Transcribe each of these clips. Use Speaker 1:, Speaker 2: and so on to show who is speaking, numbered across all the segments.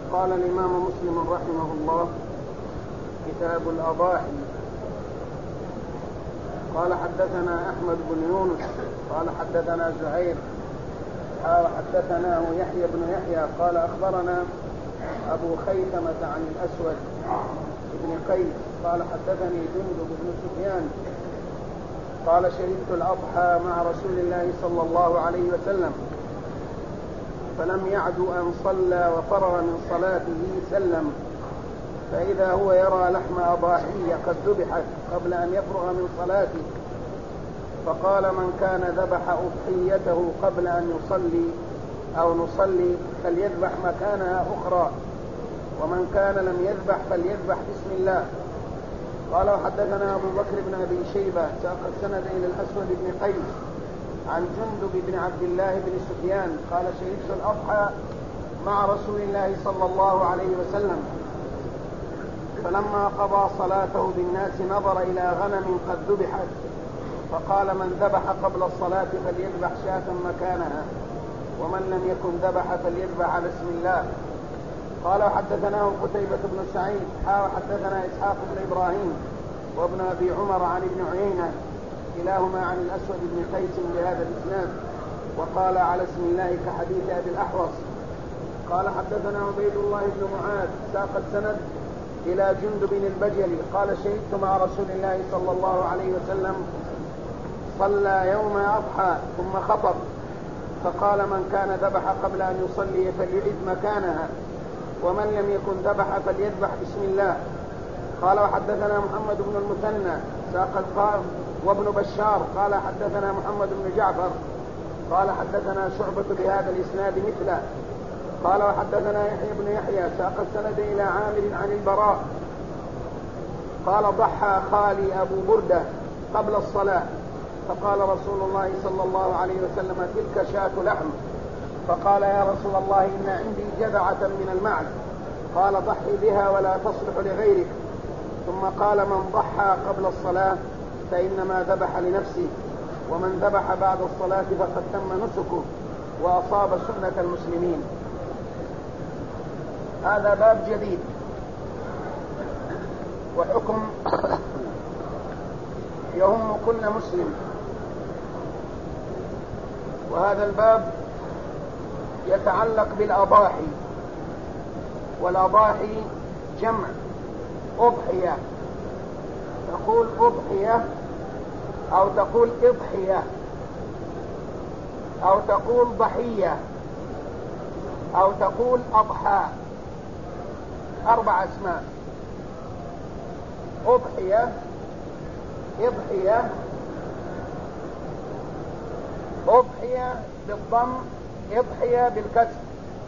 Speaker 1: قال الإمام مسلم رحمه الله: كتاب الأضاحي. قال حدثنا أحمد بن يونس قال حدثنا زهير حدثناه يحيى بن يحيى قال أخبرنا أبو خيثمة عن الأسود بن قيس قال حدثني جندب بن سفيان قال: شهدت الأضحى مع رسول الله صلى الله عليه وسلم، فلم يعد أن صلى وفرغ من صلاته سلم، فإذا هو يرى لحم أضاحي قد ذبحت قبل أن يفرغ من صلاته، فقال: من كان ذبح أضحيته قبل أن يصلي أو نصلي فليذبح مكانها أخرى، ومن كان لم يذبح فليذبح بسم الله. قال: وحدثنا أبو بكر بن أبي شيبة ساق السند إلى الأسود بن قيس عن جندب بن عبد الله بن سفيان قال: شهدت الأضحى مع رسول الله صلى الله عليه وسلم، فلما قضى صلاته بالناس نظر إلى غنم قد ذبحت، فقال: من ذبح قبل الصلاة فليذبح شاة مكانها، ومن لم يكن ذبح فليذبح على اسم الله. قال: وحدثناه قتيبة بن سعيد حدثنا إسحاق بن إبراهيم وابن أبي عمر عن ابن عيينة كلاهما عن الأسود بن قيس بهذا الإسناد، وقال: على اسم الله كحديث أبي الأحوص. قال: حدثنا عبيد الله بن معاذ ساق السند إلى جندب البجلي قال: شهدت مع رسول الله صلى الله عليه وسلم صلى يوم أضحى ثم خطب، فقال: من كان ذبح قبل أن يصلي فليعد مكانها، ومن لم يكن ذبح فليذبح بسم الله. قال: وحدثنا محمد بن المثنى ساق القائم وابن بشار قال: حدثنا محمد بن جعفر قال: حدثنا شعبة بهذا الإسناد مثله. قال: وحدثنا يحيى بن يحيى ساق السند إلى عامر عن البراء قال: ضحى خالي أبو بردة قبل الصلاة، فقال رسول الله صلى الله عليه وسلم: تلك شاة لحم. فقال: يا رسول الله إن عندي جذعة من المعز. قال: ضحي بها ولا تصلح لغيرك. ثم قال: من ضحى قبل الصلاة فإنما ذبح لنفسه، ومن ذبح بعد الصلاة فقد تم نسكه وأصاب سنة المسلمين. هذا باب جديد وحكم يهم كل مسلم، وهذا الباب يتعلق بالأضاحي، والأضاحي جمع أضحية، تقول أضحية أو تقول إضحية أو تقول ضحية أو تقول أضحى، 4 أسماء: أضحية، إضحية، أضحية بالضم، إضحية بالكسر.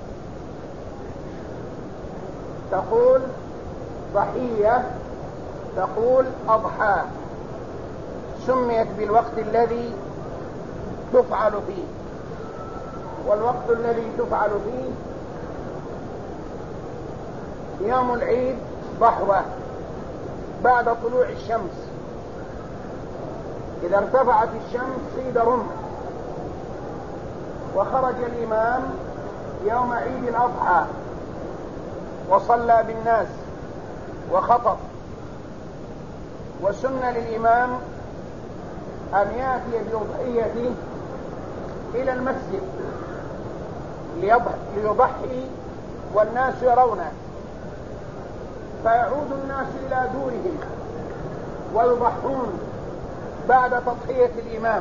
Speaker 1: تقول ضحية، تقول أضحى. سميت بالوقت الذي تفعل فيه، والوقت الذي تفعل فيه يوم العيد ضحوة بعد طلوع الشمس، إذا ارتفعت الشمس صيد رمح، وخرج الإمام يوم عيد الأضحى وصلى بالناس وخطب، وسن للإمام أن يأتي بأضحيته إلى المسجد ليضحي والناس يرونه، فيعود الناس إلى دورهم ويضحون بعد تضحية الإمام.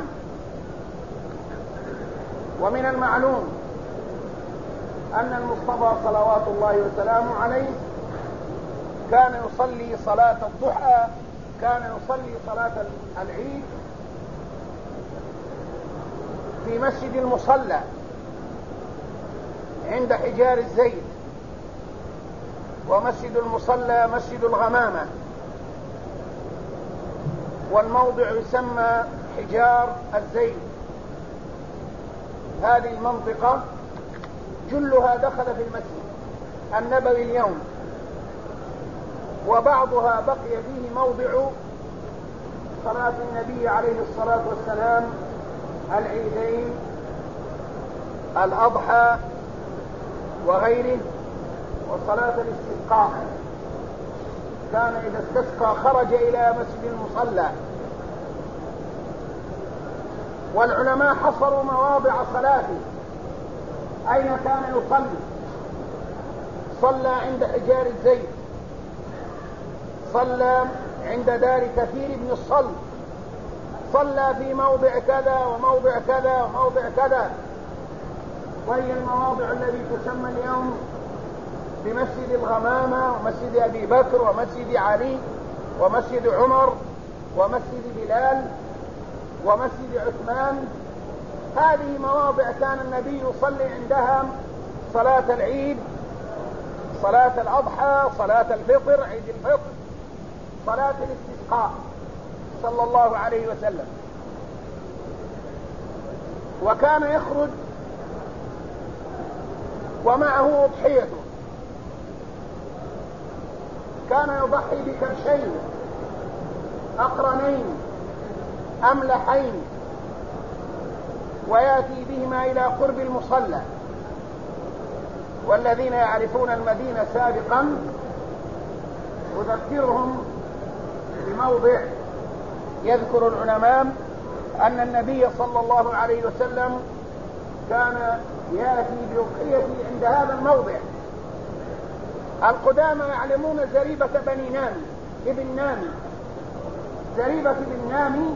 Speaker 1: ومن المعلوم أن المصطفى صلوات الله وسلامه عليه كان يصلي صلاة الضحى، كان يصلي صلاة العيد في مسجد المصلى عند حجار الزيت، ومسجد المصلى مسجد الغمامة، والموضع يسمى حجار الزيت. هذه المنطقة جلها دخل في المسجد النبوي اليوم، وبعضها بقي فيه موضع صلاة النبي عليه الصلاة والسلام العيدين، الأضحى وغيره، صلاة الاستسقاء، كان إذا استسقى خرج إلى مسجد المصلى، والعلماء حصروا مواضع صلاته أين كان يصلي. صلى عند حجار الزيت، صلى عند دار كثير بن الصلت، صلى في موضع كذا وموضع كذا وموضع كذا، وهي المواضع التي تسمى اليوم بمسجد الغمامة ومسجد أبي بكر ومسجد علي ومسجد عمر ومسجد بلال ومسجد عثمان. هذه مواضع كان النبي يصلي عندها صلاة العيد، صلاة الأضحى، صلاة الفطر، عيد الفطر، صلاة الاستسقاء صلى الله عليه وسلم. وكان يخرج ومعه أضحيته، كان يضحي بكبشين أقرنين أملحين ويأتي بهما إلى قرب المصلى. والذين يعرفون المدينة سابقا أذكرهم بموضع يذكر العلماء أن النبي صلى الله عليه وسلم كان يأتي بأضحيته عند هذا الموضع. القدامى يعلمون زريبة بني نامي ابن نامي، زريبة بن نامي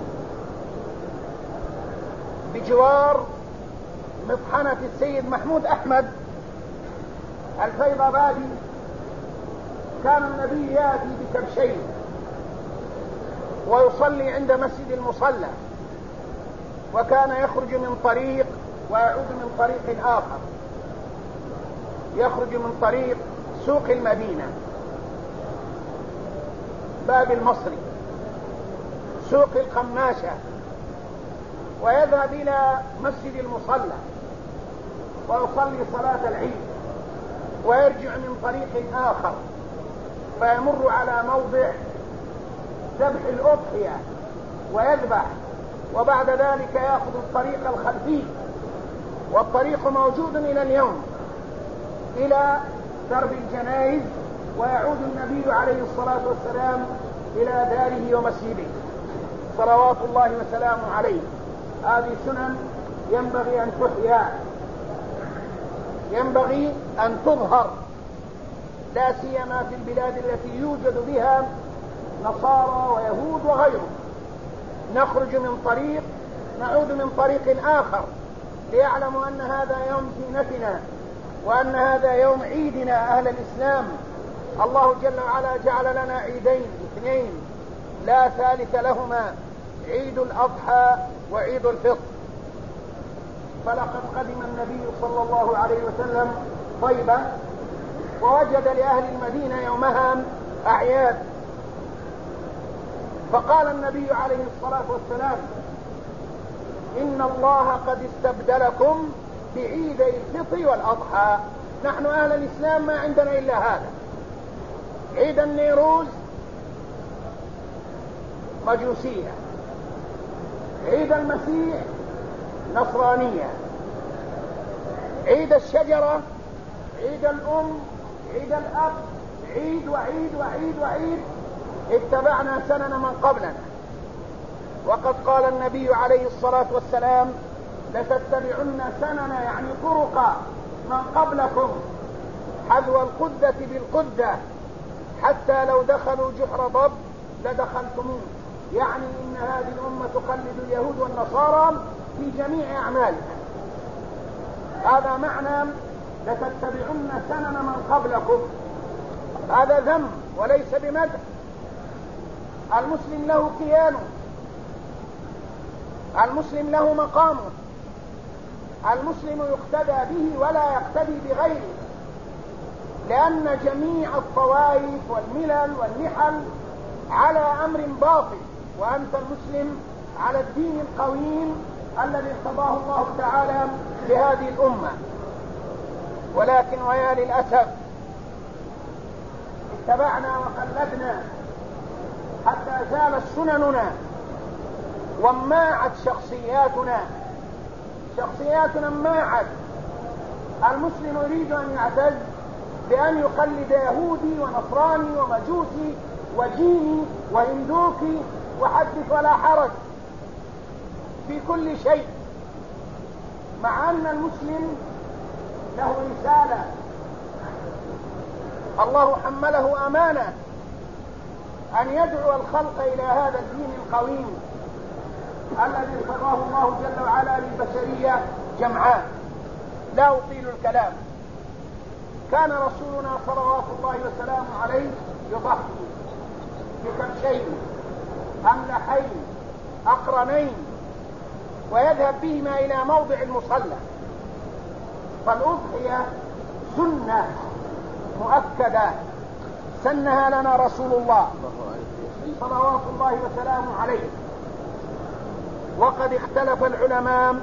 Speaker 1: بجوار مطحنة السيد محمود أحمد الفيضابادي. كان النبي يأتي بكبشين ويصلي عند مسجد المصلى، وكان يخرج من طريق ويعود من طريق آخر، يخرج من طريق سوق المدينة، باب المصري، سوق القماشة، ويذهب إلى مسجد المصلى ويصلي صلاة العيد، ويرجع من طريق آخر فيمر على موضع ذبح الأضحية ويذبح، وبعد ذلك يأخذ الطريق الخلفي، والطريق موجود إلى اليوم إلى درب الجنائز، ويعود النبي عليه الصلاة والسلام إلى داره ومسجده صلوات الله وسلامه عليه. هذه سنن ينبغي أن تحيا، ينبغي أن تظهر، لا سيما في البلاد التي يوجد بها نصارى ويهود وغيرهم. نخرج من طريق نعود من طريق آخر ليعلموا أن هذا يوم زينتنا وأن هذا يوم عيدنا أهل الإسلام. الله جل وعلا جعل لنا عيدين اثنين لا ثالث لهما، عيد الأضحى وعيد الفطر. فلقد قدم النبي صلى الله عليه وسلم طيبة ووجد لأهل المدينة يومها أعياد، فقال النبي عليه الصلاة والسلام: إن الله قد استبدلكم بعيدي الفطر والأضحى. نحن أهل الإسلام ما عندنا إلا هذا، عيد النيروز مجوسية، عيد المسيح نصرانية، عيد الشجرة، عيد الأم، عيد الأب، عيد وعيد وعيد وعيد. اتبعنا سنن من قبلنا، وقد قال النبي عليه الصلاة والسلام: لتتبعن سنن، يعني طرق من قبلكم، حذو القدة بالقدة، حتى لو دخلوا جحر ضب لدخلتموه. يعني إن هذه الأمة تقلد اليهود والنصارى في جميع أعمالها. هذا معنى لتتبعن سنن من قبلكم. هذا ذم وليس بمدح. المسلم له كيانه، المسلم له مقامه، المسلم يقتدى به ولا يقتدي بغيره، لأن جميع الطوائف والملل والنحل على أمر باطل، وأنت المسلم على الدين القويم الذي ارتضاه الله تعالى لهذه الأمة. ولكن ويا للأسف اتبعنا وقلدنا حتى زالت سنننا وماعت شخصياتنا ماعت. المسلم يريد أن يعتز بأن يقلد يهودي ونصراني ومجوسي وجيني وهندوكي، وحدث ولا حرج في كل شيء، مع أن المسلم له رسالة الله حمله أمانة أن يدعو الخلق إلى هذا الدين القويم الذي ارتضاه الله جل وعلا للبشرية جمعاء. لا أطيل الكلام. كان رسولنا صلوات الله وسلامه عليه يضحي بكبشين أملحين أقرنين ويذهب بهما إلى موضع المصلى. فالأضحية سنة مؤكدة سنها لنا رسول الله صلوات الله وسلامه عليه. وقد اختلف العلماء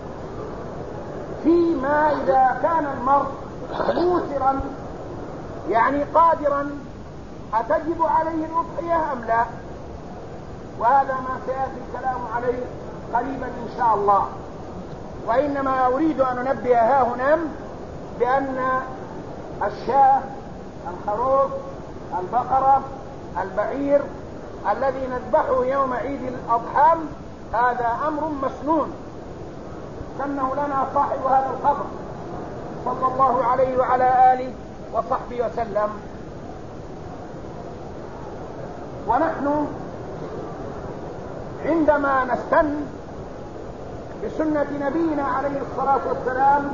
Speaker 1: فيما إذا كان المرء موسرا يعني قادرا أتجب عليه الأضحية أم لا، وهذا ما سيأتي الكلام عليه قريبا إن شاء الله. وإنما أريد أن أنبه ها هنا بأن الشاة، الخروف، البقرة، البعير الذي نذبحه يوم عيد الأضحى هذا أمر مسنون سنه لنا صاحب هذا الخبر صلى الله عليه وعلى آله وصحبه وسلم. ونحن عندما نستن بسنة نبينا عليه الصلاة والسلام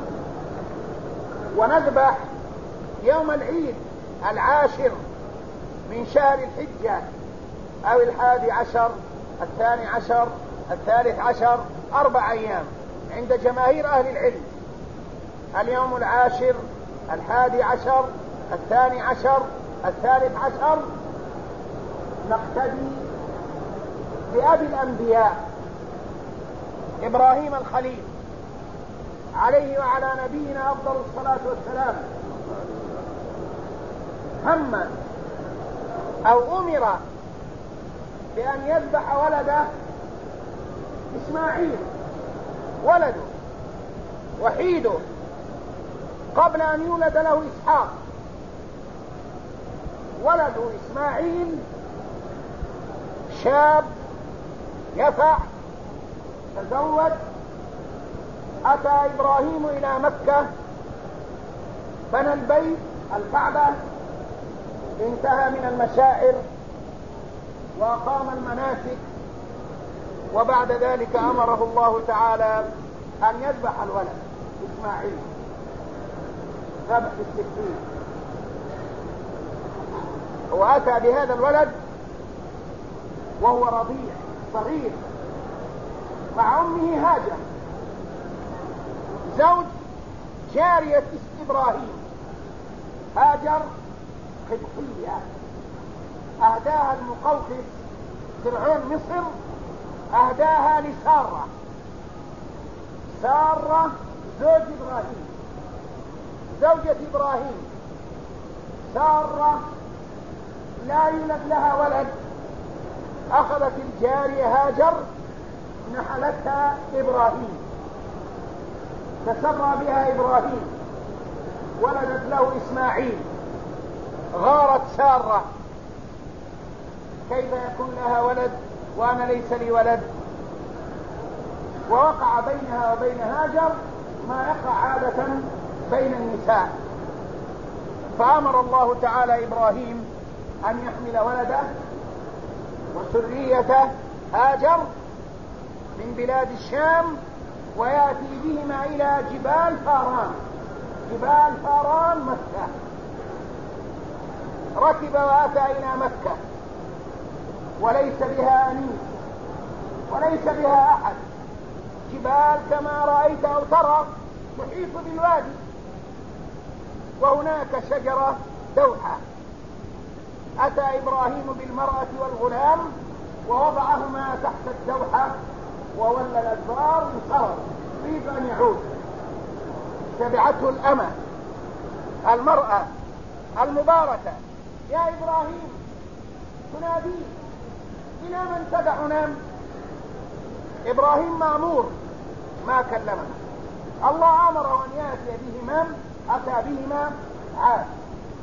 Speaker 1: ونذبح يوم العيد 10 من شهر الحجة أو 11 12 13 4 أيام عند جماهير أهل العلم. اليوم 10 11 12 13 نقتدي بأبي الأنبياء إبراهيم الخليل عليه وعلى نبينا أفضل الصلاة والسلام. هم أو أمر بأن يذبح ولده إسماعيل ولده وحيده قبل أن يولد له إسحاق. ولده إسماعيل شاب يفع تزوج. أتى إبراهيم إلى مكة بنى البيت الكعبة، انتهى من المشاعر وأقام المناسك، وبعد ذلك أمره الله تعالى أن يذبح الولد إسماعيل ذبح السكين. وأتى بهذا الولد وهو رضيع صغير مع أمه هاجر زوج جارية إبراهيم. هاجر قبطية أهداها المقوقس فرعون مصر، أهداها لسارة. سارة زوج إبراهيم زوجة إبراهيم. سارة لا يولد لها ولد، أخذت الجارية هاجر نحلتها إبراهيم، تسرى بها إبراهيم، ولدت له إسماعيل. غارت سارة كيف يكون لها ولد وأنا ليس لي ولد، ووقع بينها وبين هاجر ما يقع عادة بين النساء. فأمر الله تعالى إبراهيم أن يحمل ولده وسريته هاجر من بلاد الشام ويأتي بهما إلى جبال فاران. جبال فاران مكة. ركب وأتى إلى مكة وليس بها أنيس وليس بها أحد، جبال كما رأيت أو ترى تحيط بالوادي، وهناك شجرة دوحة. أتى إبراهيم بالمرأة والغلام ووضعهما تحت الدوحة وولى الأدبار انصرف يريد أن يعود. تبعته الأمة المرأة المباركة: يا إبراهيم، تناديه: إلى من تدعنا؟ إبراهيم مأمور ما كلمنا، الله أمره أن يأتي بهما، أتى بهما عاد.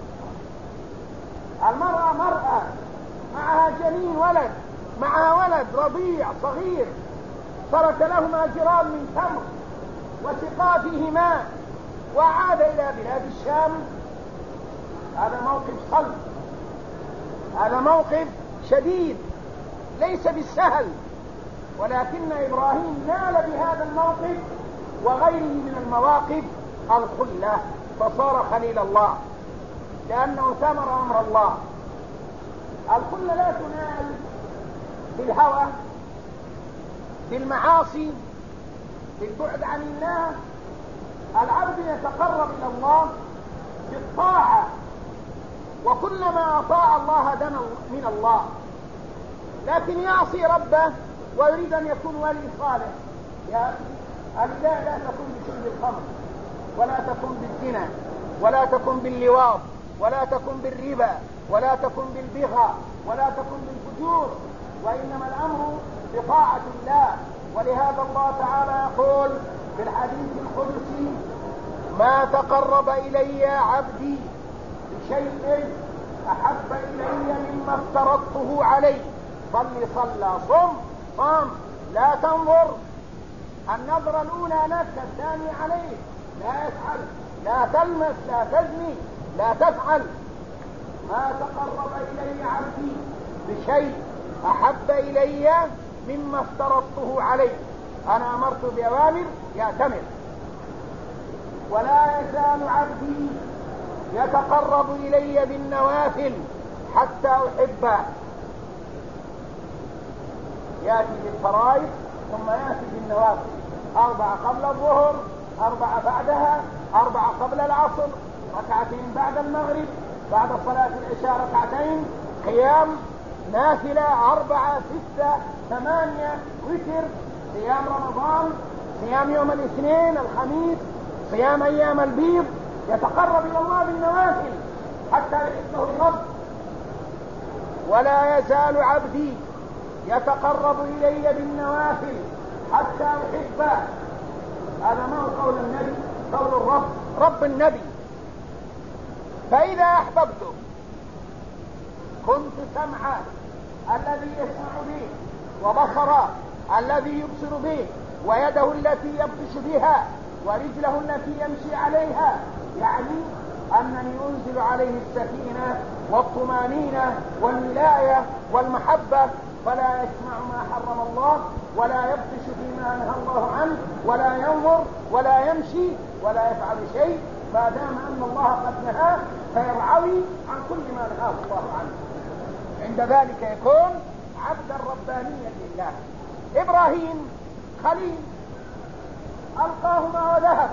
Speaker 1: المرأة مرأة معها جنين ولد، معها ولد رضيع صغير، ترك لهما جراب من تمر وسقا فيه ماء وعاد إلى بلاد الشام. هذا موقف صلب، هذا موقف شديد ليس بالسهل، ولكن إبراهيم نال بهذا الموقف وغيره من المواقف الخلة، فصار خليل الله لأنه ثمر أمر الله. الخلة لا تنال بالهوى، بالمعاصي، بالبعد عن الله. العبد يتقرب إلى الله بالطاعة، وكلما أطاع الله دنا من الله، لكن يعصي ربه ويريد أن يكون ولي صالح. يا النداء لا تكن بشرب الخمر، ولا تكن بالزنا، ولا تكن باللواط، ولا تكن بالربا، ولا تكن بالبغى، ولا تكن بالفجور، وإنما الأمر بطاعة الله. ولهذا الله تعالى يقول في الحديث القدسي: ما تقرب إلي عبدي بشيء أحب إلي مما افترضته عليه. صل صلى، صم صام، لا تنظر. النظرة الأولى لك، الثاني عليه. لا يفعل، لا تلمس، لا تزني، لا تفعل. ما تقرب إلي عبدي بشيء أحب إلي مما افترضته عليه. أنا أمرت بأوامر يأتمر. ولا يزال عبدي يتقرب إلي بالنوافل حتى أحبه. يأتي بالفرائض ثم يأتي بالنوافل: 4 قبل الظهر، 4 بعدها، 4 قبل العصر، 2 بعد المغرب، بعد صلاة العشاء 2 قيام نافلة، 4 6 8 وتر، صيام رمضان، صيام يوم الاثنين الخميس، صيام أيام البيض. يتقرب إلى الله بالنوافل حتى يحبه الرب. ولا يزال عبدي يتقرب إلي بالنوافل حتى أحبه. هذا ما هو قول النبي، قول الرب، رب النبي: فإذا أحببته كنت سمعه الذي يسمع به، وبصره الذي يبصر به، ويده التي يبطش بها، ورجله التي يمشي عليها. يعني أنني أنزل عليه السكينة والطمانينة والولاية والمحبة، فلا يسمع ما حرم الله، ولا يبطش فيما نهى الله عنه، ولا ينظر، ولا يمشي، ولا يفعل شيء ما دام أن الله قد نهاه، فيرعوي عن كل ما نهاه الله عنه. عند ذلك يكون عبدا ربانيا لله. إبراهيم خليل ألقاه ما وذهب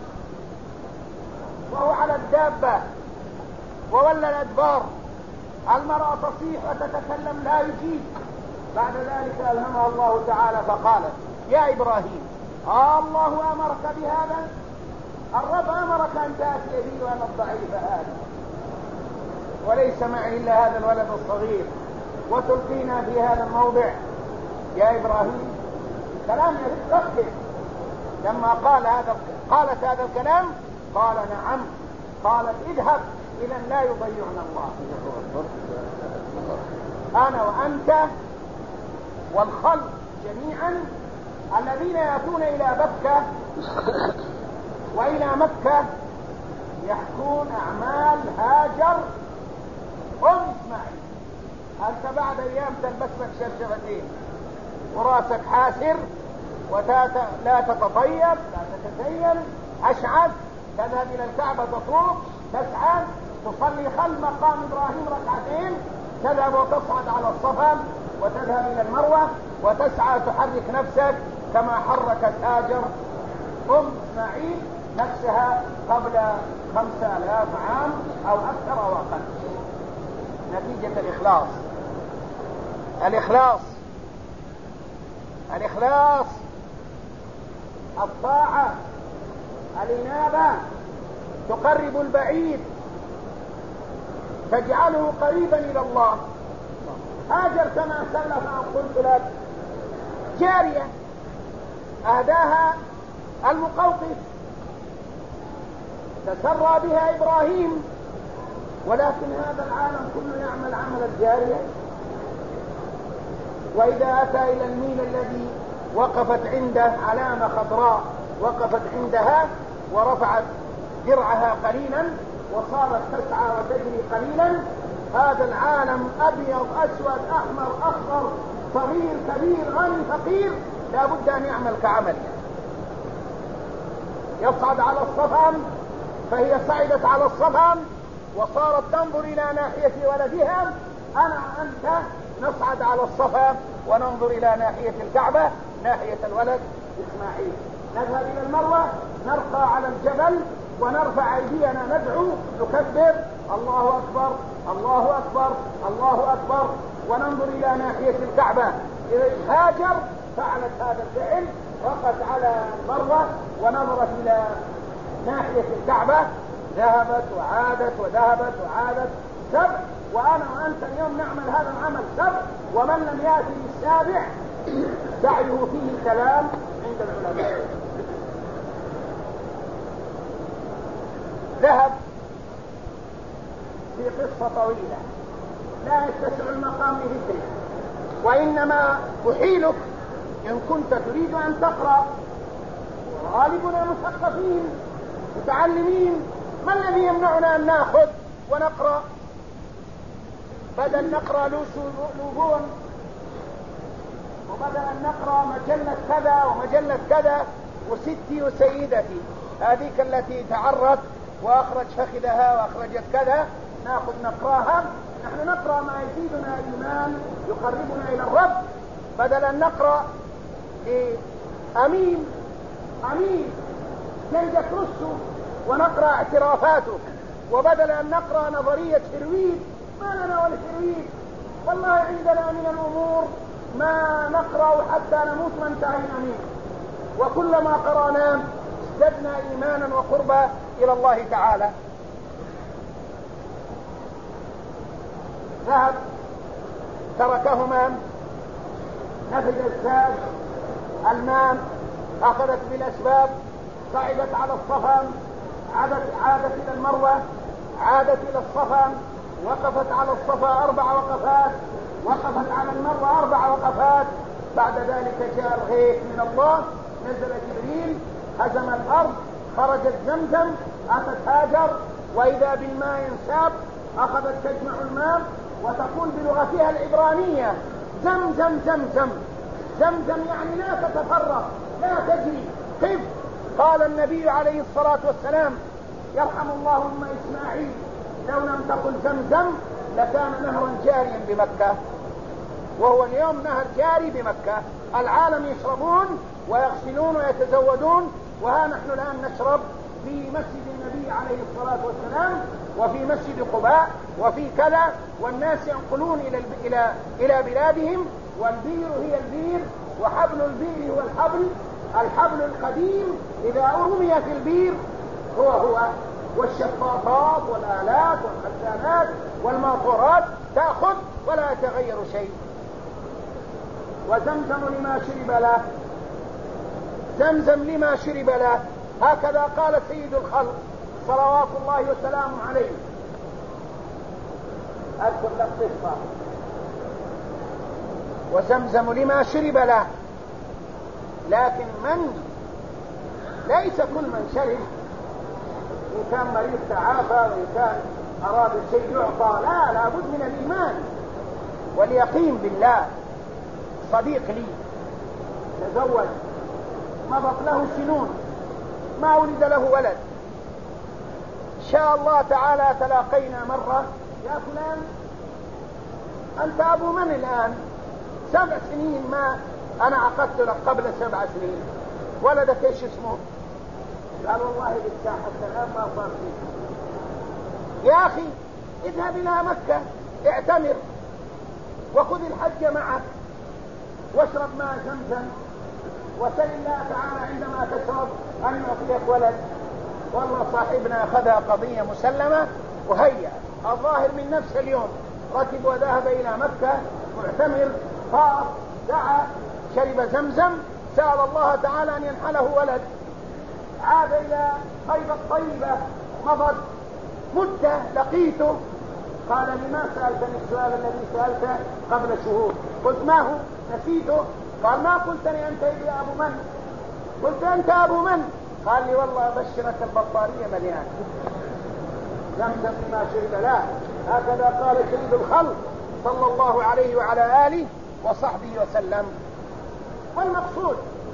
Speaker 1: وهو على الدابة وولى الأدبار. المرأة تصيح وتتكلم لا يجيب. بعد ذلك ألهمها الله تعالى فقالت: يا إبراهيم، الله أمرك بهذا؟ الرب أمرك أن تأتي بي وأنا الضعيف هذا، وليس معي إلا هذا الولد الصغير، وتلقينا في هذا الموضع؟ يا إبراهيم، كلام يرد. لما قالت هذا الكلام قال: نعم. قالت: اذهب، إذا لا يضيعنا الله. أنا وأنت والخلق جميعا الذين يأتون إلى بكة وإلى مكة يحكون أعمال هاجر إسماعيل. أنت بعد أيام تلبس لك شرشفتين وراسك حاسر لا تتطيب، لا تتزين، أشعث، تذهب إلى الكعبة تطوف، تسعى، تصلي خلف مقام إبراهيم 2 تذهب وتصعد على الصفا، وتذهب إلى المروة، وتسعى تحرك نفسك كما حركت هاجر إسماعيل نفسها قبل 5000 عام أو أكثر أو أقل. نتيجة الإخلاص، الطاعة، الإنابة تقرب البعيد، تجعله قريبا إلى الله. هاجر كما سلف أن قلت لك جارية أهداها المقوقس، تسرى بها إبراهيم ولكن هذا العالم كله يعمل عمل الجارية. وإذا أتى إلى الميل الذي وقفت عنده علامة خضراء وقفت عندها ورفعت درعها قليلا وصارت تسعى وتجري قليلا، هذا العالم أبيض أسود أحمر أخضر صغير كبير غني فقير لا بد أن يعمل كعمل. يصعد على الصفام فهي صعدت على الصفام وصارت تنظر إلى ناحية ولدها. أنا وأنت نصعد على الصفا وننظر إلى ناحية الكعبة ناحية الولد إسماعيل. نذهب إلى المروة نرقى على الجبل ونرفع أيدينا ندعو نكبر الله أكبر الله أكبر الله أكبر وننظر إلى ناحية الكعبة. إذا هاجر فعلت هذا الفعل، وقت على المروة ونظرت إلى ناحية الكعبة، ذهبت وعادت وذهبت وعادت 7. وأنا وأنت اليوم نعمل هذا العمل 7، ومن لم يأتي بالسابع سعيه فيه كلام عند العلماء. ذهب في قصة طويلة لا يتسع المقام لذكرها، وإنما أحيلك إن كنت تريد أن تقرأ. غالبنا مثقفين متعلمين، ما الذي يمنعنا أن نأخذ ونقرأ بدل نقرأ لوبون، وبدل أن نقرأ مجلة كذا ومجلة كذا وستي وسيدتي هذيك التي تعرت وأخرج فخذها وأخرجت كذا نأخذ نقرأها. نحن نقرأ ما يزيدنا إيمان يقربنا إلى الرب، بدل أن نقرأ أمين نلقى رسه ونقرأ اعترافاته، وبدل أن نقرأ نظرية هرويد ما لنا ولا هرويد. والله عندنا من الأمور ما نقرأ حتى نموت ما انتهينا منه، وكلما قرأناه ازددنا إيمانا وقربا إلى الله تعالى. ذهب تركهما، نفذ الزاد المام، أخذت بالأسباب، صعدت على الصفا، عادت إلى المروة، عادت إلى الصفا، وقفت على الصفا 4 وقفات، وقفت على المروة 4 وقفات. بعد ذلك جاء الغيث من الله، نزل جبريل هزم الأرض، خرجت زمزم، أتت هاجر وإذا بالماء ينساب، أخذت تجمع الماء وتقول بلغتها العبرانية زمزم زمزم زمزم، يعني لا تتفرق لا تجري. كيف؟ قال النبي عليه الصلاة والسلام يرحم الله أم إسماعيل لو لم تقل زمزم لكان نهرا جاريا بمكة، وهو اليوم نهر جاري بمكة. العالم يشربون ويغسلون ويتزودون، وها نحن الآن نشرب في مسجد النبي عليه الصلاة والسلام وفي مسجد قباء وفي كذا، والناس ينقلون إلى بلادهم، والبير هي البير وحبل البير هو الحبل القديم إذا رمي في البير هو والشفاطات والآلات والخزانات والماطورات تأخذ ولا يتغير شيء. وزمزم لما شرب له، زمزم لما شرب له، هكذا قال سيد الخلق صلوات الله وسلامه عليه. أذكر لك قصة. وزمزم لما شرب له، لكن ليس كل من شرب، إن كان مريض تعافى وإن كان أراد الشيء يعطى، لا بد من الإيمان واليقين بالله. صديق لي تزوج، مضت له سنون ما ولد له ولد، إن شاء الله تعالى تلاقينا مرة، يا فلان أنت أبو من الآن؟ 7 سنين ما أنا عقدت لك قبل 7 سنين، ولدك إيش اسمه؟ قال والله لسه حتى الآن ما صار فيه. يا أخي اذهب إلى مكة اعتمر وخذ الحج معك واشرب ماء زمزم وسل الله تعالى عندما تشرب أن يعطيك ولد. والله صاحبنا أخذها قضية مسلمة وهيأ الظاهر من نفس اليوم ركب وذهب إلى مكة معتمر، طاف دعا شرب زمزم، سأل الله تعالى أن ينحله ولد، عاد إلى طيبة، مضت مدة لقيته قال لما سألتني السؤال الذي سألته قبل شهور؟ قلت ما هو؟ نسيته. قال ما قلتني أنت يا أبو من؟ قلت أنت أبو من؟ قال لي والله أبشرك البطارية مليان. لم تبني ما شهد له. هكذا قال سيد الخلق صلى الله عليه وعلى آله وصحبه وسلم. والمقصود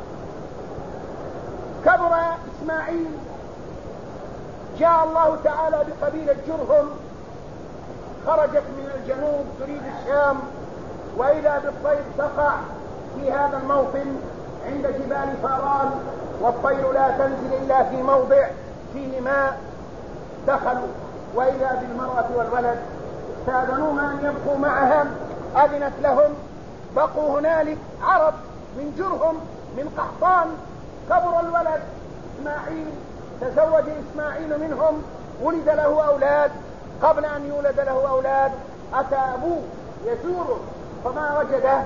Speaker 1: كبر إسماعيل، جاء الله تعالى بقبيلة جرهم خرجت من الجنوب تريد الشام، وإذا بالطير تقع في هذا الموطن عند جبال فاران، والطير لا تنزل إلا في موضع فيه ماء. دخلوا وإذا بالمرأة والولد، استأذنوها أن يبقوا معها، أذنت لهم، بقوا هنالك. عرب من جرهم من قحطان، كبر الولد إسماعيل، تزوج إسماعيل منهم، ولد له أولاد. قبل أن يولد له أولاد أتى أبوه يزوره فما وجده،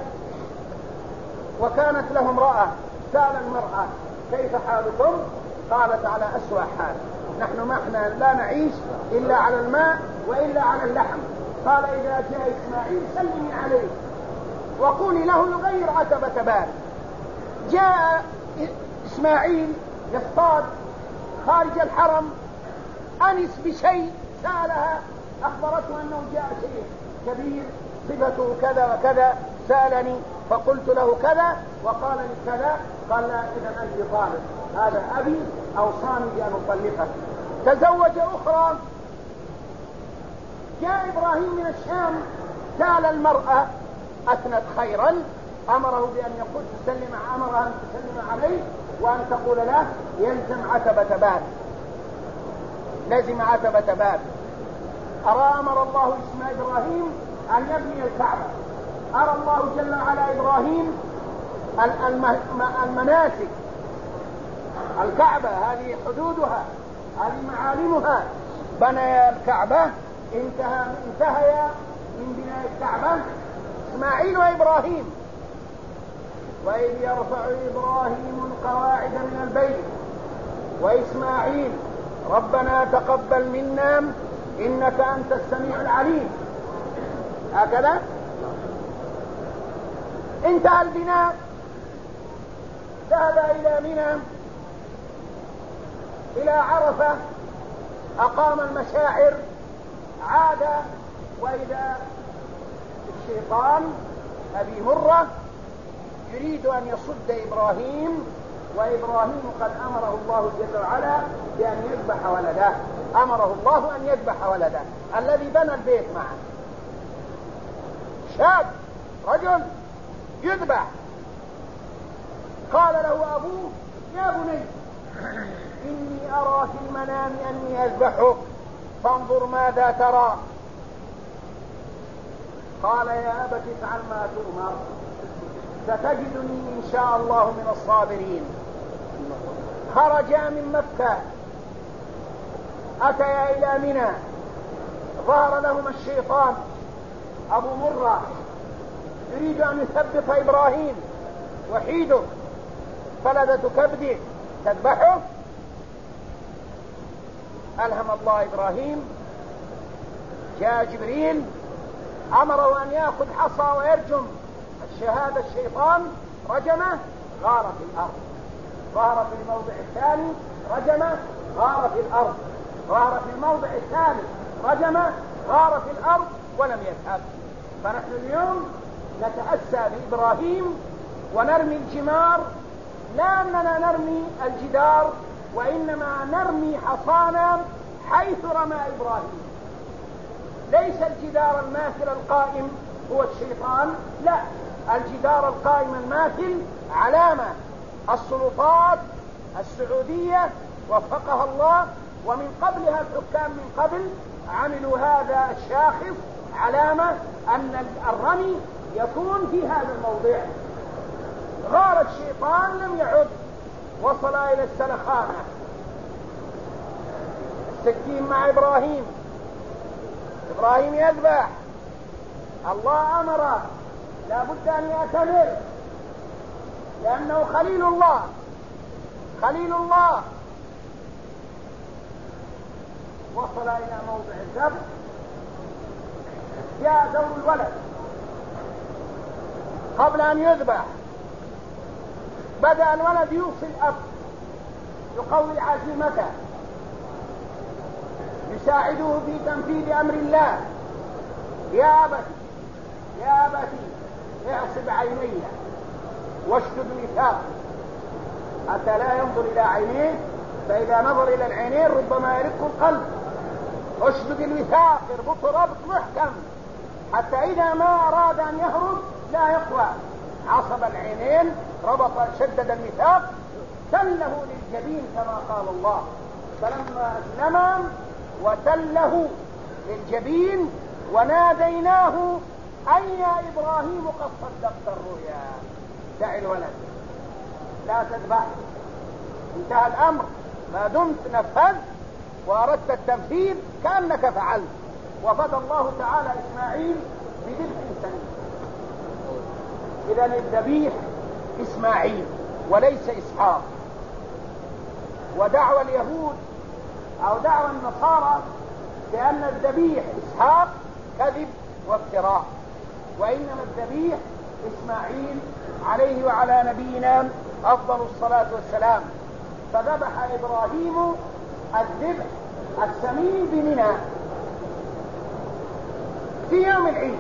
Speaker 1: وكانت له امرأة. سأل المرأة كيف حالكم؟ قالت على أسوأ حال، نحن ما احنا لا نعيش إلا على الماء وإلا على اللحم. قال إذا جاء إسماعيل سلمي عليه وقولي له يغير عتبة بال. جاء إسماعيل يصطاد خارج الحرم، أنس بشيء، سألها، أخبرته أنه جاء شيء كبير صفته كذا وكذا، سألني فقلت له كذا وقال لي كذا. قال لا، إذا أنت طالب، هذا أبي أوصاني بأن أطلقك. تزوج أخرى. جاء إبراهيم من الشام، سأل المرأة، أثنت خيرا، أمره بأن يقول أمرها أن تسلم عليه وأن تقول له يلزم عتبة باب، لازم عتبة باب. أمر الله إبراهيم أن يبني الكعبة. أرى الله جل وعلا إبراهيم المناسك، الكعبة هذه حدودها، هذه معالمها. بنى الكعبة، انتهى من بناء الكعبة إسماعيل وإبراهيم. وإذ يرفع إبراهيم القواعد من البيت وإسماعيل ربنا تقبل منا إنك أنت السميع العليم. هكذا انتهى البناء، ذهب إلى منى، إلى عرفة، أقام المشاعر، عاد، وإذا الشيطان أبي مرة يريد أن يصد إبراهيم، وإبراهيم قد أمره الله جل وعلا بأن يذبح ولده. أمره الله أن يذبح ولده الذي بنى البيت معه، شاب رجل يذبح. قال له أبوه يا بني إني أرى في المنام أني أذبحك فانظر ماذا ترى. قال يا أبت افعل ما تؤمر ستجدني إن شاء الله من الصابرين. خرجا من مكة، أتيا إلى منى، ظهر لهما الشيطان أبو مرة يريد أن يثبط إبراهيم، وحيده فلذة كبده تذبحه. ألهم الله إبراهيم، جاء جبريل أمره أن يأخذ حصى ويرجم هذا الشيطان، رجمه غار في الأرض. ظهر في الموضع الثاني رجمه غار في الأرض، ظهر في الموضع الثالث رجمه غار في الأرض ولم يذهب. فنحن اليوم نتأسى بإبراهيم ونرمي الجمار، لا أننا نرمي الجدار، وإنما نرمي حصانا حيث رمى إبراهيم. ليس الجدار الماثل القائم هو الشيطان، لا، الجدار القائم الماثل علامة السلطات السعودية وفقها الله، ومن قبلها الحكام من قبل عملوا هذا الشاخص علامة أن الرمي يكون في هذا الموضع. غار الشيطان لم يعد، وصل إلى السلخانة. السكين مع إبراهيم يذبح، الله أمره لا بد أن يأتمر لأنه خليل الله. وصل إلى موضع الذبح، جاء دور الولد قبل أن يذبح. بدأ الولد يوصي الأب، يقوي عزيمته، يساعده في تنفيذ أمر الله. يا أبتي يا أبتي اعصب عيني واشدد وثاقي، حتى لا ينظر إلى عينيه، فإذا نظر إلى العينين ربما يرق القلب. اشدد الوثاق، اربطه ربط محكم حتى إذا ما أراد أن يهرب لا يقوى. عصب العينين، ربط، شدد الوثاق، تله للجبين كما قال الله. فلما أسلم وتله للجبين وناديناه أي يا إبراهيم قد صدقت الرؤيا. دع الولد، لا تذبح، انتهى الأمر. ما دمت نفذت وأردت التنفيذ كأنك فعلت. وفدى الله تعالى إسماعيل بذبح سنين. إذا الذبيح إسماعيل وليس إسحاق. ودعوى اليهود أو دعوى النصارى بأن الذبيح إسحاق كذب وافتراء، وإنما الذبيح إسماعيل عليه وعلى نبينا أفضل الصلاة والسلام. فذبح إبراهيم الذبح السمين بمنى في يوم العيد.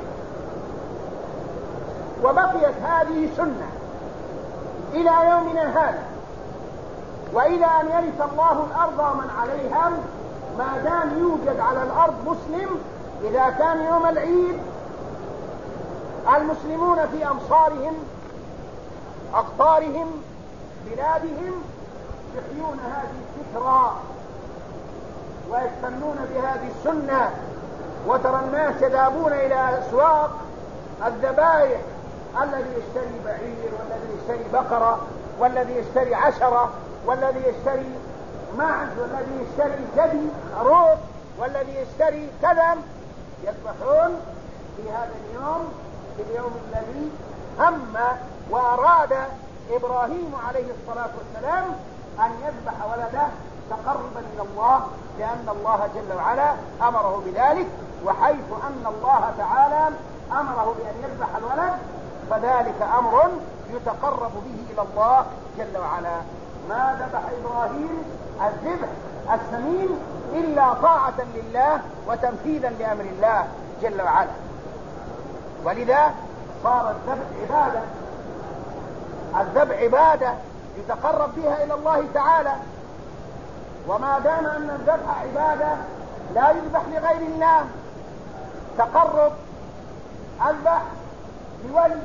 Speaker 1: وبقيت هذه سنة إلى يومنا هذا، وإلى أن يرث الله الأرض ومن عليها، ما دام يوجد على الأرض مسلم. إذا كان يوم العيد المسلمون في أمصارهم، أقطارهم، بلادهم يحيون هذه الذكرى ويستنون بهذه السنة. وترى الناس يذهبون إلى أسواق الذبائح، الذي يشتري بعير، والذي يشتري بقرة، والذي يشتري عشرة، والذي يشتري معز، والذي يشتري جدي خروف، والذي يشتري كذا. يذبحون في هذا اليوم، في اليوم الذي هم وأراد إبراهيم عليه الصلاة والسلام أن يذبح ولده تقربا إلى الله، لأن الله جل وعلا أمره بذلك. وحيث أن الله تعالى أمره بأن يذبح الولد فذلك أمر يتقرب به إلى الله جل وعلا. ما ذبح إبراهيم الذبح السمين إلا طاعة لله وتنفيذا لأمر الله جل وعلا. ولذا صار الذبح عبادة. الذبح عبادة يتقرب بها إلى الله تعالى. وما دام أن الذبح عبادة لا يذبح لغير الله. تقرب، أذبح لولي،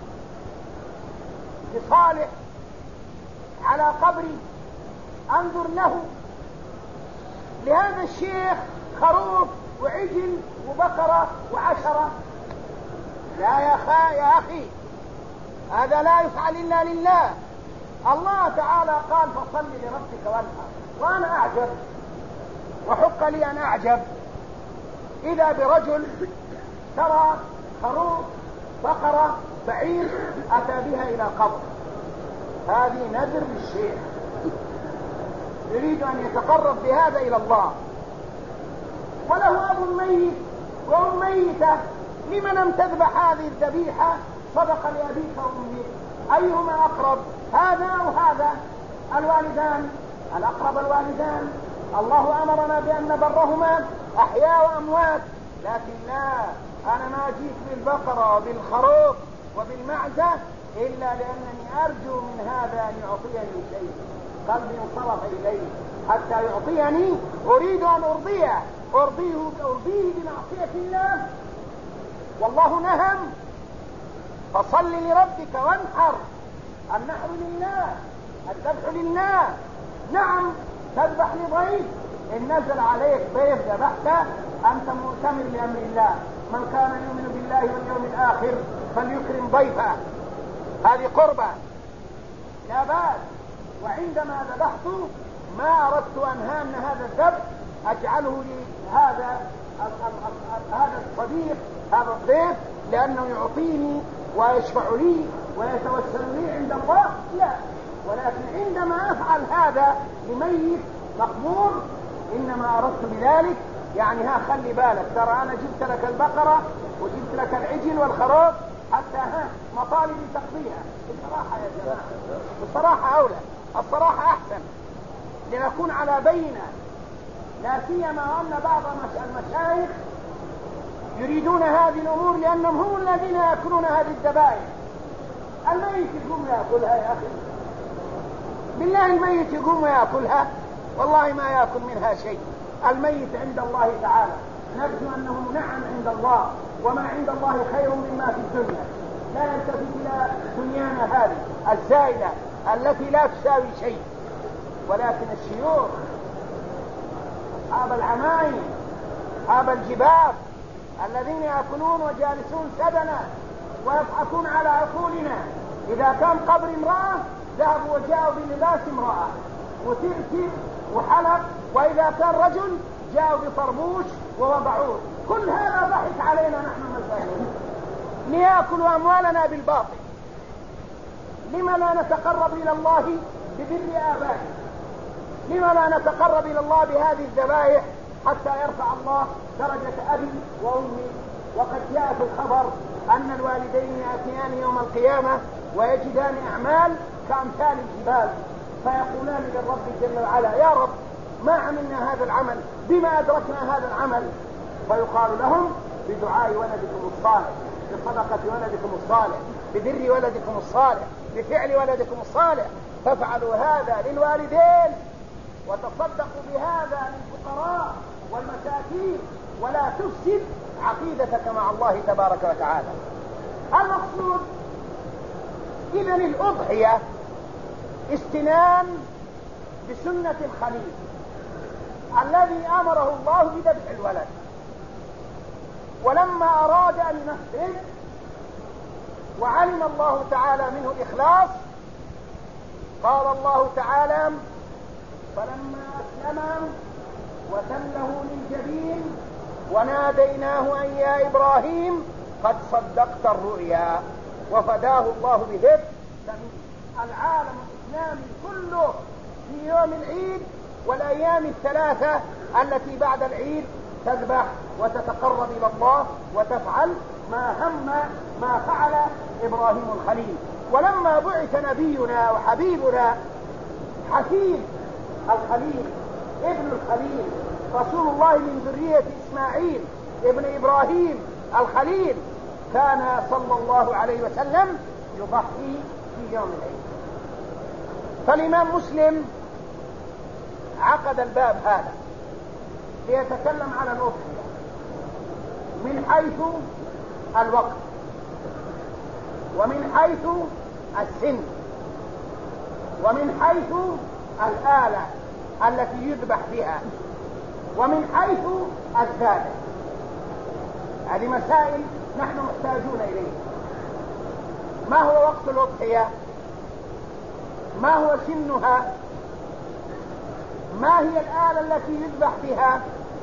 Speaker 1: لصالح، على قبري، أنظر له، لهذا الشيخ خروف وعجل وبقرة وعشرة. لا يا أخي، هذا لا يفعل إلا لله. الله تعالى قال فصل لربك وانحر. وأنا أعجب، وحق لي أن أعجب إذا برجل ترى خروف، بقرة، بعير، أتى بها إلى قبر. هذه نذر للشيخ، يريد أن يتقرب بهذا إلى الله. وله أب ميت وأم ميتة، لمن لم تذبح هذه الذبيحة صدق لأبيك وأمك؟ أيهما أقرب، هذا أو هذا؟ الوالدان، الأقرب الوالدان. الله أمرنا بأن نبرهما أحياء وأموات. لكن لا، أنا ما جيت بالبقرة وبالخروف وبالمعزة إلا لأنني أرجو من هذا أن يعطيني شيء. قلبي انصرف إليه حتى يعطيني، أريد أن أرضيه بمعصية الله. والله نهم فصل لربك وانحر. النحر لله، الذبح لله. نعم، تذبح لضيف، إن نزل عليك ضيف ذبحته، أنت مؤتمر لأمر الله. من كان يؤمن بالله واليوم الآخر فليكرم ضيفه، هذه قربة لا بأس. وعندما ذبحت ما أردت أن هان هذا الذبح أجعله لهذا الصديق، هذا الضيف، لأنه يعطيني ويشفع لي ويتوسل لي عند الله، لا. ولكن عندما أفعل هذا لميت مقبور إنما أردت بذلك يعني ها خلي بالك، ترى أنا جبت لك البقرة وجبت لك العجل والخروف حتى مطالب تقضيها. بصراحة يا جماعة، بصراحة أولى، الصراحة أحسن لنكون على بينة، لا سيما وأن بعض المشايخ يريدون هذه الأمور لأنهم هم الذين يأكلون هذه الذبائح. الميت يقوم يأكلها يا أخي، بالله الميت يقوم ويأكلها؟ والله ما يأكل منها شيء. الميت عند الله تعالى، نرجو أنه نعم عند الله، وما عند الله خير مما في الدنيا. لا يلتفت إلى دنيانا هذه الزائلة التي لا تساوي شيء، ولكن الشيوخ أصحاب العمايم أصحاب الجباب الذين يأكلون وجالسون سدنا ويضحكون على عقولنا، إذا كان قبر امرأة ذهبوا وجاءوا بلباس امرأة وتركب وحلق، وإذا كان رجل جاءوا بطربوش ووضعوه. كل هذا ضحك علينا نحن مساكين ليأكلوا أموالنا بالباطل. لما لا نتقرب إلى الله ببر آبائنا؟ لما لا نتقرب إلى الله بهذه الذبائح حتى يرفع الله درجة أبي وأمي؟ وقد جاء في الخبر أن الوالدين يأتيان يوم القيامة ويجدان أعمال كأمثال الجبال، فيقولان للرب جل وعلا: يا رب ما عملنا هذا العمل، بما أدركنا هذا العمل؟ فيقال لهم: بدعاء ولدكم الصالح، بصدقة ولدكم الصالح، ببر ولدكم الصالح، بفعل ولدكم الصالح. فافعلوا هذا للوالدين وتصدقوا بهذا للفقراء والمساكين، ولا تفسد عقيدتك مع الله تبارك وتعالى. المقصود إذن الأضحية استنان بسنة الخليل الذي أمره الله بذبح الولد، ولما أراد أن ينفذ وعلم الله تعالى منه الإخلاص قال الله تعالى: فلما أسلما وتله للجبين وناديناه أن يا إبراهيم قد صدقت الرؤيا وفداه الله بذبح سمين. العالم الإسلامي كله في يوم العيد والأيام الثلاثة التي بعد العيد تذبح وتتقرب إلى الله وتفعل ما فعل إبراهيم الخليل. ولما بعث نبينا وحبيبنا حفيد الخليل ابن الخليل رسول الله من ذرية إسماعيل ابن إبراهيم الخليل، كان صلى الله عليه وسلم يضحي في يوم العيد. فالإمام مسلم عقد الباب هذا ليتكلم على الأضحية من حيث الوقت، ومن حيث السن، ومن حيث الآلة التي يذبح بها، ومن حيث الذابح. هذه مسائل نحن محتاجون إليها. ما هو وقت الأضحية؟ ما هو سنها؟ ما هي الآلة التي يذبح بها؟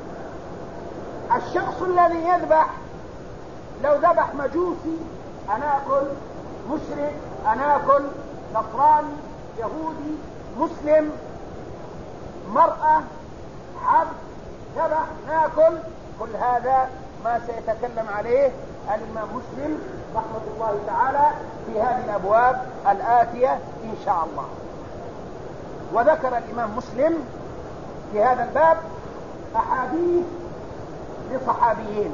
Speaker 1: الشخص الذي يذبح لو ذبح مجوسي أنا أكل، مشرك أنا أكل، نصراني، يهودي، مسلم، مرأة، عبد، ذبح ناكل، كل هذا ما سيتكلم عليه الإمام مسلم رحمة الله تعالى في هذه الأبواب الآتية إن شاء الله. وذكر الإمام مسلم في هذا الباب أحاديث لصحابيين،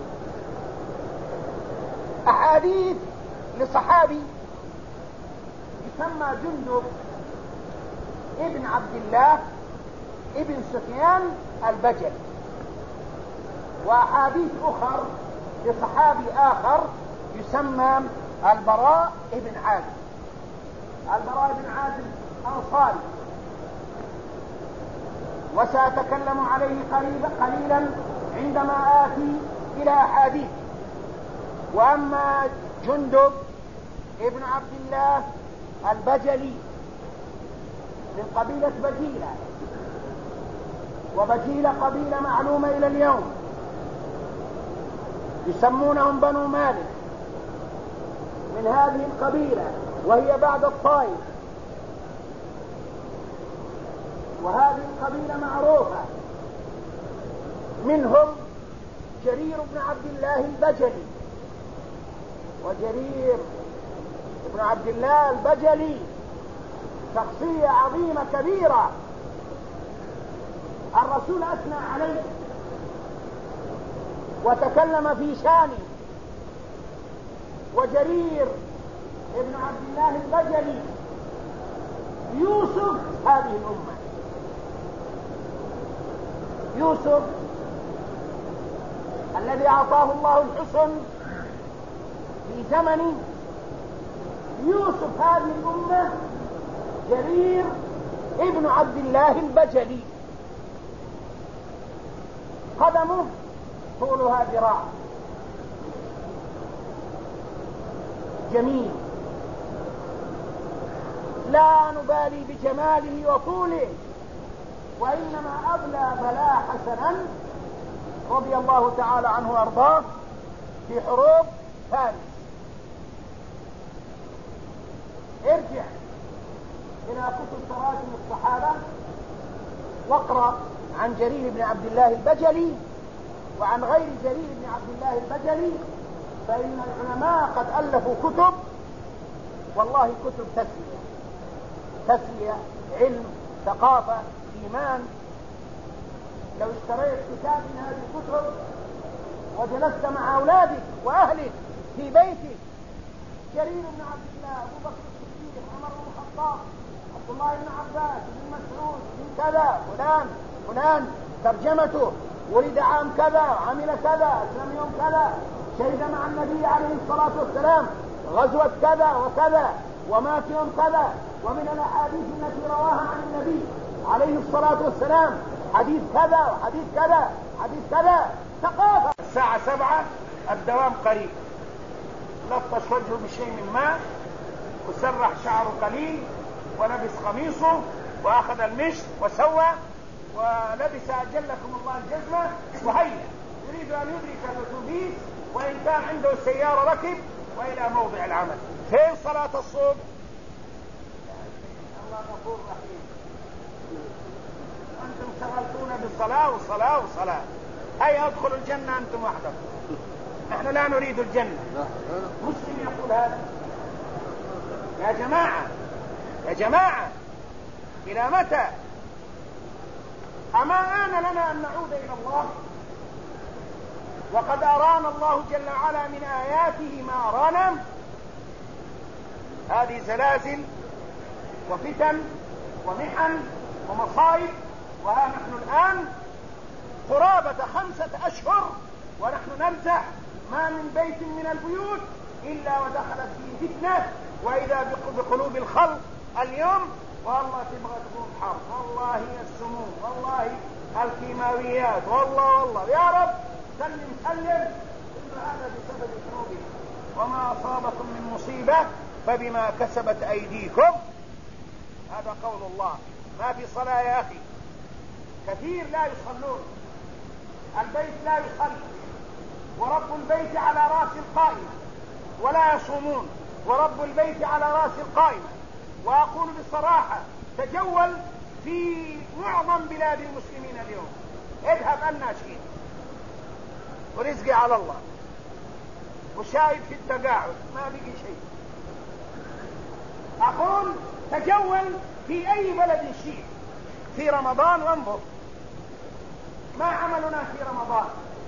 Speaker 1: أحاديث لصحابي يسمى جندب ابن عبد الله ابن سفيان البجلي، وأحاديث أخر لصحابي آخر يسمى البراء ابن عازب. البراء ابن عازب أنصاري، وسأتكلم عليه قليلا عندما آتي إلى أحاديث. وأما جندب ابن عبد الله البجلي من قبيلة بجيلة، وبجيلة قبيلة معلومة إلى اليوم يسمونهم بنو مالك، من هذه القبيلة وهي بعد الطائف، وهذه القبيلة معروفة. منهم جرير بن عبد الله البجلي وجرير ابن عبد الله البجلي شخصية عظيمة كبيرة الرسول أثنى عليه وتكلم في شانه. وجرير ابن عبد الله البجلي يوسف هذه الأمة، يوسف الذي أعطاه الله الحسن في زمنه، يوسف هذه الأمة جرير ابن عبد الله البجلي، قدمه طولها ذراع، جميل، لا نبالي بجماله وطوله، وإنما أبلى بلاء حسنا رضي الله تعالى عنه وأرضاه في حروب فارس. ارجع إلى كتب تراجم الصحابة واقرأ عن جرير بن عبد الله البجلي وعن غير جرير بن عبد الله البجلي، فإن العلماء قد ألفوا كتب، والله كتب تسلية، علم، ثقافة، إيمان. لو اشتريت كتاب من هذه الكتب وجلست مع أولادك وأهلك في بيتك، جرير بن عبد الله، أبو بكر الصديق، عمر بن الخطاب، عبد الله بن عباس، بن مسعود، بن كذا، فلان ترجمته، ولد عام كذا، عمل كذا، أسلم يوم كذا، شهد مع النبي عليه الصلاة والسلام غزوة كذا وكذا، ومات يوم كذا. ومن الأحاديث التي رواها عن النبي عليه الصلاة والسلام حديث كذا وحديث كذا حديث كذا. ثقافة. الساعة 7 الدوام قريب، لطش وجهه بشيء من ماء وسرح شعره قليل ولبس قميصه وأخذ المشط وسوى ولبس أجلكم الله الجزمة وهيا يريد أن يدرك الأتوبيس وإن كان عنده سيارة ركب وإلى موضع العمل. فين صلاة الصبح؟ الله غفور رحيم، أنتم شغلتونا بالصلاة والصلاة والصلاة. هيا ادخلوا الجنة أنتم وحدكم، نحن لا نريد الجنة. مسلم يقول هذا؟ يا جماعة إلى متى؟ أما آن لنا أن نعود إلى الله؟ وقد أرانا الله جل وعلا من آياته ما أرانا، هذه زلازل وفتن ومحن ومصائب، وها نحن الآن قرابة 5 أشهر ونحن نمزح، ما من بيت من البيوت إلا ودخلت فيه فتنة، وإذا بقلوب الخلق اليوم والله تبغى تكون حرب، والله السموم، والله الكيماويات، والله يا رب سلم إن هذا بسبب ذنوبنا، وما أصابكم من مصيبة فبما كسبت أيديكم. هذا قول الله. ما في صلاة يا أخي، كثير لا يصلون، البيت لا يصلي، ورب البيت على رأس القائمة، ولا يصومون، ورب البيت على رأس القائمة. وأقول بصراحة، تجول في معظم بلاد المسلمين اليوم، اذهب الناشئين ورزقي على الله، وشايف في التقاعد ما بقي شيء. أقول تجول في أي بلد شيء في رمضان وانظر ما عملنا في رمضان.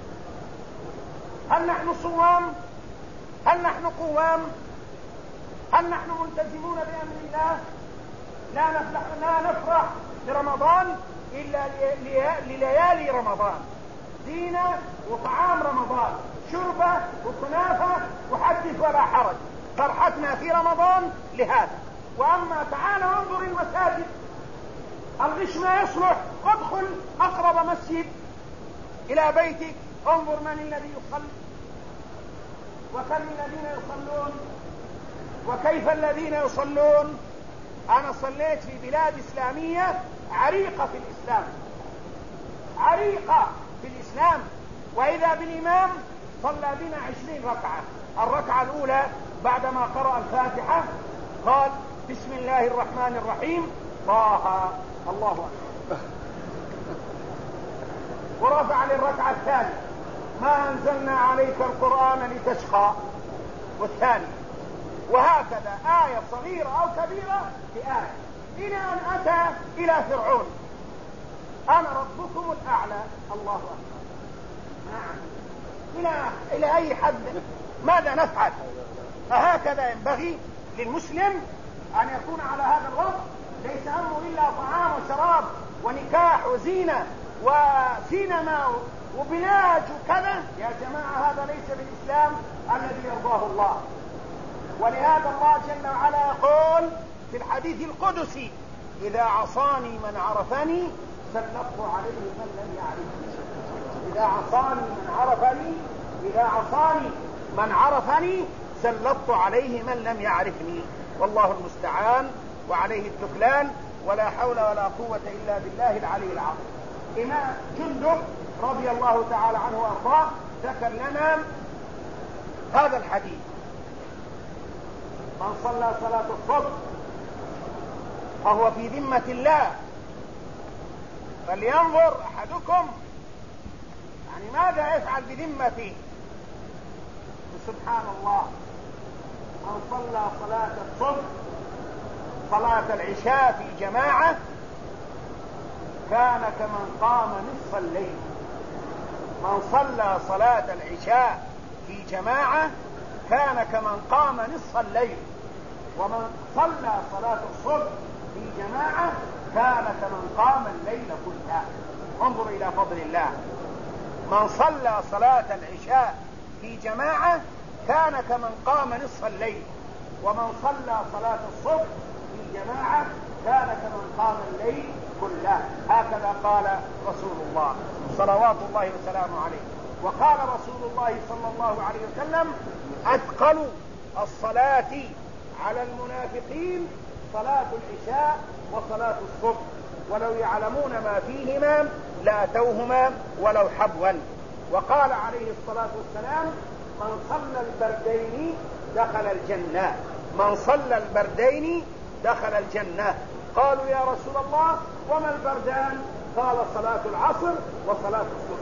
Speaker 1: هل نحن صوام؟ هل نحن قوام؟ هل نحن ملتزمون بأمر الله؟ لا نفرح برمضان إلا لليالي رمضان، زينة وطعام رمضان، شربة وكنافة وحدث ولا حرج. فرحتنا في رمضان لهذا. وأما تعال انظر المساجد، الغش ما يصلح، ادخل أقرب مسجد إلى بيتك، انظر من الذي يصلي وكم الذين يصلون وكيف الذين يصلون. أنا صليت في بلاد إسلامية عريقة في الإسلام، عريقة في الإسلام، وإذا بالإمام صلى بنا 20 ركعة. الركعة الأولى بعدما قرأ الفاتحة قال بسم الله الرحمن الرحيم طه، الله أكبر، ورفع للركعة الثانية ما أنزلنا عليك القرآن لتشقى، والثانية، وهكذا آية صغيرة أو كبيرة بآية، إلى أن أتى إلى فرعون: أنا ربكم الأعلى. الله أكبر. نعم، إلى أي حد ماذا نفعل؟ فهكذا ينبغي للمسلم أن يكون على هذا الوضع، ليس همه إلا طعام وشراب ونكاح وزينة وسينما وبلاج وكذا. يا جماعة، هذا ليس بالإسلام الذي يرضاه الله. ولهذا الله جل وعلا يقول في الحديث القدسي: إذا عصاني من عرفني سلطت عليه من لم يعرفني. إذا عصاني من عرفني سلطت عليه من لم يعرفني. والله المستعان وعليه التكلان، ولا حول ولا قوة إلا بالله العلي العظيم. إمام جندب رضي الله تعالى عنه وأرضاه ذكر لنا هذا الحديث: من صلى صلاة الصبح فهو في ذمة الله، فلينظر أحدكم يعني ماذا يفعل بذمته. سبحان الله، من صلى صلاة الصبح صلاة العشاء في جماعة كان كمن قام نصف الليل. من صلى صلاة العشاء في جماعة كان كمن قام نصف الليل، ومن صلى صلاة الصبح في جماعة كان كمن قام الليل كله. انظر إلى فضل الله. من صلى صلاة العشاء في جماعة كان كمن قام نصف الليل، ومن صلى صلاة الصبح في جماعة كان كمن قام الليل كله. هكذا قال رسول الله صلوات الله وسلامه عليه. وقال رسول الله صلى الله عليه وسلم: أثقل الصلاة على المنافقين صلاة العشاء وصلاة الصبح، ولو يعلمون ما فيهما لأتوهما ولو حبوا. وقال عليه الصلاة والسلام: من صلى البردين دخل الجنة. من صلى البردين دخل الجنة. قالوا: يا رسول الله، وما البردان؟ قال: صلاة العصر وصلاة الصبح.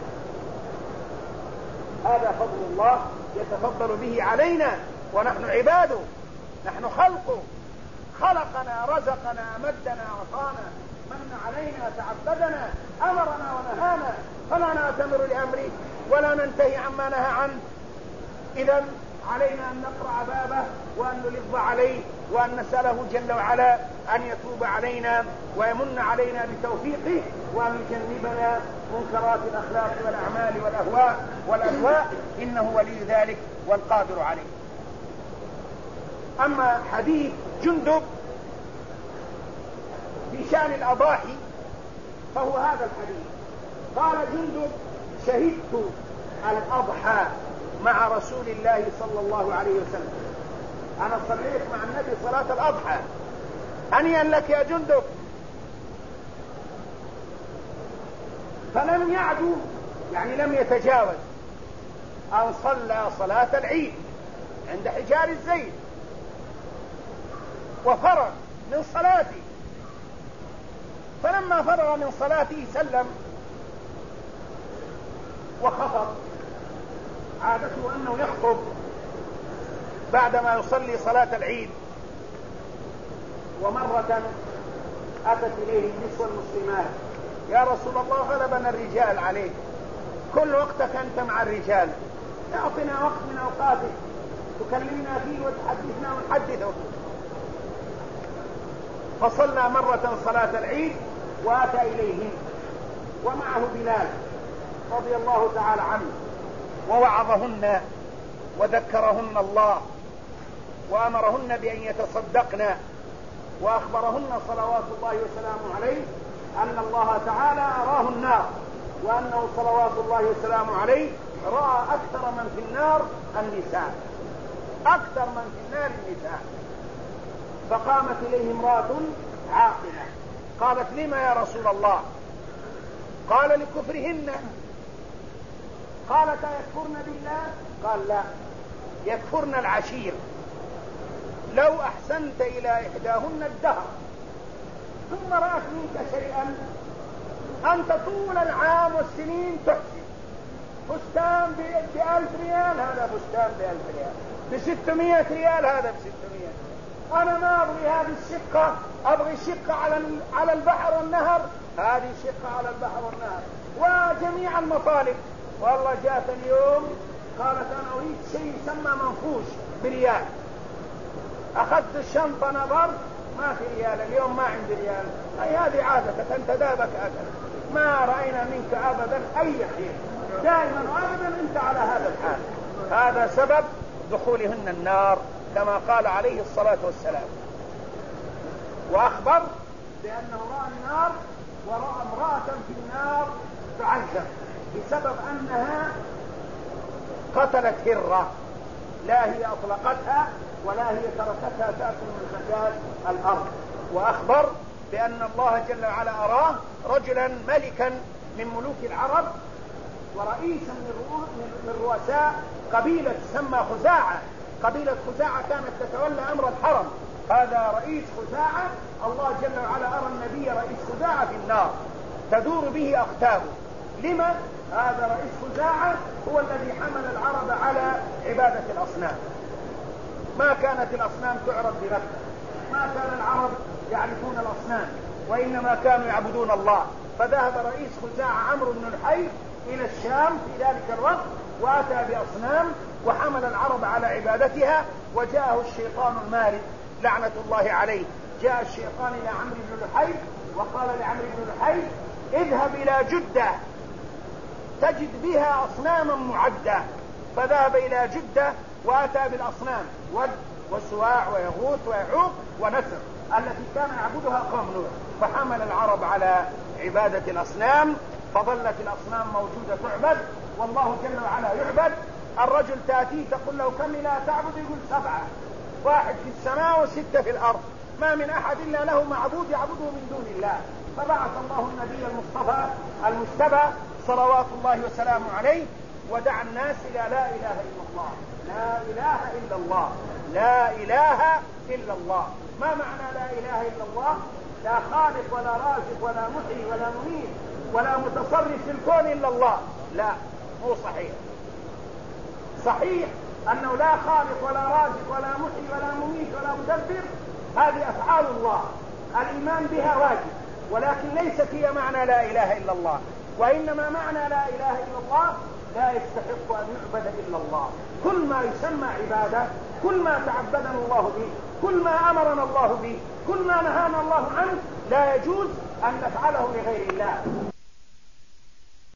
Speaker 1: هذا فضل الله يتفضل به علينا، ونحن عباده، نحن خلقه، خلقنا، رزقنا، أمدنا، أعطانا، من علينا، تعبدنا، أمرنا ونهانا، فلا نأتمر لأمره ولا ننتهي عما نهى عنه. إذا علينا أن نقرع بابه وأن نلظ عليه وأن نسأله جل وعلا أن يتوب علينا ويمن علينا بتوفيقه، وأن يجنبنا منكرات الأخلاق والأعمال والأهواء، إنه ولي ذلك والقادر عليه. أما حديث جندب في شأن الأضاحي فهو هذا الحديث. قال جندب: شهدت الأضحى مع رسول الله صلى الله عليه وسلم. أنا صليت مع النبي صلاة الأضحى. هنيئا لك يا جندب. فلم يعدو، يعني لم يتجاوز أن صلى صلاة العيد عند حجار الزيت وفرغ من صلاته. فلما فرغ من صلاته سلم وخطب. عادته أنه يخطب بعدما يصلي صلاة العيد. ومرة أتت إليه النسوة المسلمات: يا رسول الله، غلبنا الرجال عليك، كل وقتك أنت مع الرجال، اعطنا وقت من أوقاتك تكلمنا فيه وتحدثنا ونحدثه. فصلى مرة صلاة العيد وأتى إليهم ومعه بلال رضي الله تعالى عنه، ووعظهن وذكرهن الله وأمرهن بأن يتصدقن، وأخبرهن صلوات الله وسلامه عليه أن الله تعالى أراه النار، وأنه صلوات الله وسلامه عليه رأى أكثر من في النار النساء، أكثر من في النار النساء. فقامت إليه امرأة عاقلة قالت: لما يا رسول الله؟ قال: لكفرهن. قالت: يكفرن بالله؟ قال: لا، يكفرن العشير. لو أحسنت إلى إحداهن الدهر ثم رأت منك شيئا أنت طول العام والسنين تحسن، فستان ب1000 ريال، هذا فستان ب1000 ريال، ب600 ريال، هذا ب600. أنا ما أبغي هذه الشقة، أبغي شقة على البحر والنهر، هذه شقة على البحر والنهر وجميع المطالب. والله جاءت اليوم قالت أنا أريد شيء يسمى منفوش بريال. أخذت الشنطة نظرت ما في ريال، اليوم ما عندي ريال. أي هذه عادتك، أنت دابك أكل، ما رأينا منك أبدا أي خير، دائما وأبدا أنت على هذا الحال. هذا سبب دخولهن النار كما قال عليه الصلاة والسلام. وأخبر بأنه رأى النار ورأى امرأة في النار تعذب بسبب أنها قتلت هرة، لا هي أطلقتها ولا هي تركتها تأكل من خشاش الأرض. وأخبر بأن الله جل وعلا أراه رجلا ملكا من ملوك العرب ورئيسا من رؤساء قبيلة تسمى خزاعة. قبيلة خزاعة كانت تتولى أمر الحرم، هذا رئيس خزاعة. الله جل وعلا أرى النبي رئيس خزاعة في النار تدور به أختابه. لما؟ هذا رئيس خزاعة هو الذي حمل العرب على عبادة الأصنام. ما كانت الأصنام تعرض بغفلة، ما كان العرب يعرفون الأصنام، وإنما كانوا يعبدون الله. فذهب رئيس خزاعة عمرو بن الحيث إلى الشام في ذلك الوقت وأتى بأصنام وحمل العرب على عبادتها. وجاءه الشيطان المارد لعنة الله عليه، جاء الشيطان إلى عمرو بن الحيث وقال لعمرو بن الحيث اذهب إلى جدة تجد بها أصناما معدة. فذهب إلى جدة وأتى بالأصنام ود وسواع ويغوث ويعوق ونسر التي كان يعبدها قوم نوح. فحمل العرب على عبادة الأصنام، فظلت الأصنام موجودة تعبد والله جل وعلا يعبد. الرجل تأتيه تقول له كم لا تعبد؟ يقول 7، 1 في السماء و6 في الأرض، ما من أحد إلا له معبود يعبده من دون الله. فبعث الله النبي المصطفى المجتبى صلوات الله وسلامه عليه ودعا الناس إلى لا إله إلا الله، لا إله إلا الله، لا إله إلا الله. ما معنى لا إله إلا الله؟ لا خالق ولا رازق ولا محيي ولا مميت ولا متصرف في الكون إلا الله. لا، مو صحيح. صحيح أنه لا خالق ولا رازق ولا محيي ولا مميت ولا مدبر، هذه أفعال الله الإيمان بها واجب، ولكن ليست هي معنى لا إله إلا الله. وإنما معنى لا إله إلا الله لا يستحق أن يعبد إلا الله. كل ما يسمى عبادة، كل ما تعبدنا الله به، كل ما أمرنا الله به، كل ما نهانا الله عنه لا يجوز أن نفعله لغير الله.